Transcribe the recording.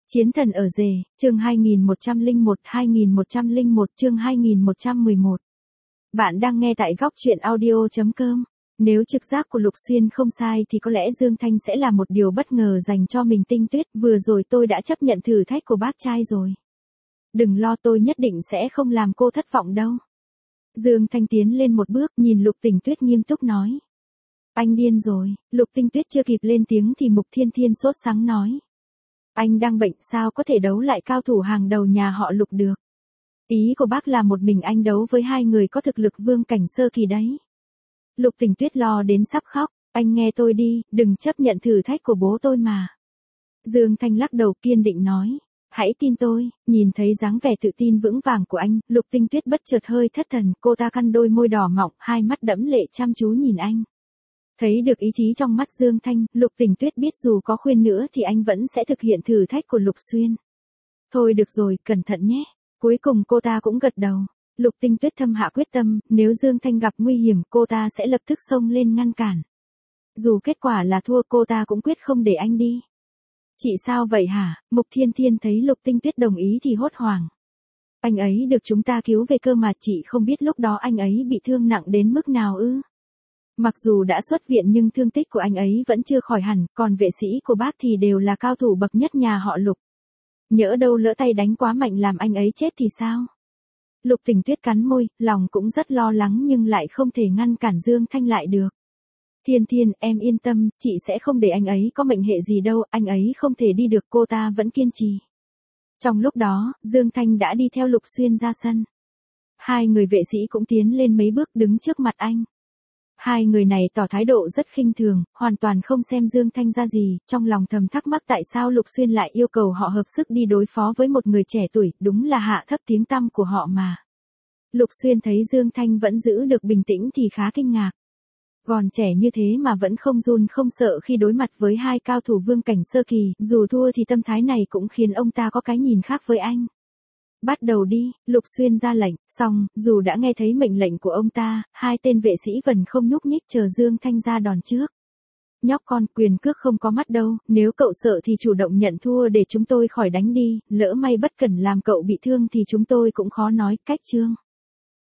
Chiến thần ở rể, chương 2101 chương 2111. Bạn đang nghe tại góc truyện audio.com. Nếu trực giác của Lục Xuyên không sai thì có lẽ Dương Thanh sẽ là một điều bất ngờ dành cho mình. Tinh Tuyết, vừa rồi tôi đã chấp nhận thử thách của bác trai rồi. Đừng lo, tôi nhất định sẽ không làm cô thất vọng đâu. Dương Thanh tiến lên một bước, nhìn Lục Tình Tuyết nghiêm túc nói. Anh điên rồi. Lục Tinh Tuyết chưa kịp lên tiếng thì Mục Thiên Thiên sốt sắng nói. Anh đang bệnh, sao có thể đấu lại cao thủ hàng đầu nhà họ Lục được. Ý của bác là một mình anh đấu với hai người có thực lực vương cảnh sơ kỳ đấy. Lục Tình Tuyết lo đến sắp khóc. Anh nghe tôi đi, đừng chấp nhận thử thách của bố tôi mà. Dương Thanh lắc đầu kiên định nói. Hãy tin tôi. Nhìn thấy dáng vẻ tự tin vững vàng của anh, Lục Tinh Tuyết bất chợt hơi thất thần. Cô ta căng đôi môi đỏ mọng, hai mắt đẫm lệ chăm chú nhìn anh. Thấy được ý chí trong mắt Dương Thanh, Lục Tình Tuyết biết dù có khuyên nữa thì anh vẫn sẽ thực hiện thử thách của Lục Xuyên. Thôi được rồi, cẩn thận nhé. Cuối cùng cô ta cũng gật đầu. Lục Tinh Tuyết thầm hạ quyết tâm, nếu Dương Thanh gặp nguy hiểm cô ta sẽ lập tức xông lên ngăn cản. Dù kết quả là thua cô ta cũng quyết không để anh đi. Chị sao vậy hả? Mục Thiên Thiên thấy Lục Tinh Tuyết đồng ý thì hốt hoảng. Anh ấy được chúng ta cứu về cơ mà, chị không biết lúc đó anh ấy bị thương nặng đến mức nào ư? Mặc dù đã xuất viện nhưng thương tích của anh ấy vẫn chưa khỏi hẳn, còn vệ sĩ của bác thì đều là cao thủ bậc nhất nhà họ Lục. Nhỡ đâu lỡ tay đánh quá mạnh làm anh ấy chết thì sao? Lục Tình Tuyết cắn môi, lòng cũng rất lo lắng nhưng lại không thể ngăn cản Dương Thanh lại được. Thiên Thiên, em yên tâm, chị sẽ không để anh ấy có mệnh hệ gì đâu, anh ấy không thể đi được, cô ta vẫn kiên trì. Trong lúc đó, Dương Thanh đã đi theo Lục Xuyên ra sân. Hai người vệ sĩ cũng tiến lên mấy bước đứng trước mặt anh. Hai người này tỏ thái độ rất khinh thường, hoàn toàn không xem Dương Thanh ra gì, trong lòng thầm thắc mắc tại sao Lục Xuyên lại yêu cầu họ hợp sức đi đối phó với một người trẻ tuổi, đúng là hạ thấp tiếng tăm của họ mà. Lục Xuyên thấy Dương Thanh vẫn giữ được bình tĩnh thì khá kinh ngạc. Còn trẻ như thế mà vẫn không run không sợ khi đối mặt với hai cao thủ vương cảnh sơ kỳ, dù thua thì tâm thái này cũng khiến ông ta có cái nhìn khác với anh. Bắt đầu đi, Lục Xuyên ra lệnh, xong, dù đã nghe thấy mệnh lệnh của ông ta, hai tên vệ sĩ vẫn không nhúc nhích chờ Dương Thanh ra đòn trước. Nhóc con, quyền cước không có mắt đâu, nếu cậu sợ thì chủ động nhận thua để chúng tôi khỏi đánh đi, lỡ may bất cẩn làm cậu bị thương thì chúng tôi cũng khó nói, cách chương.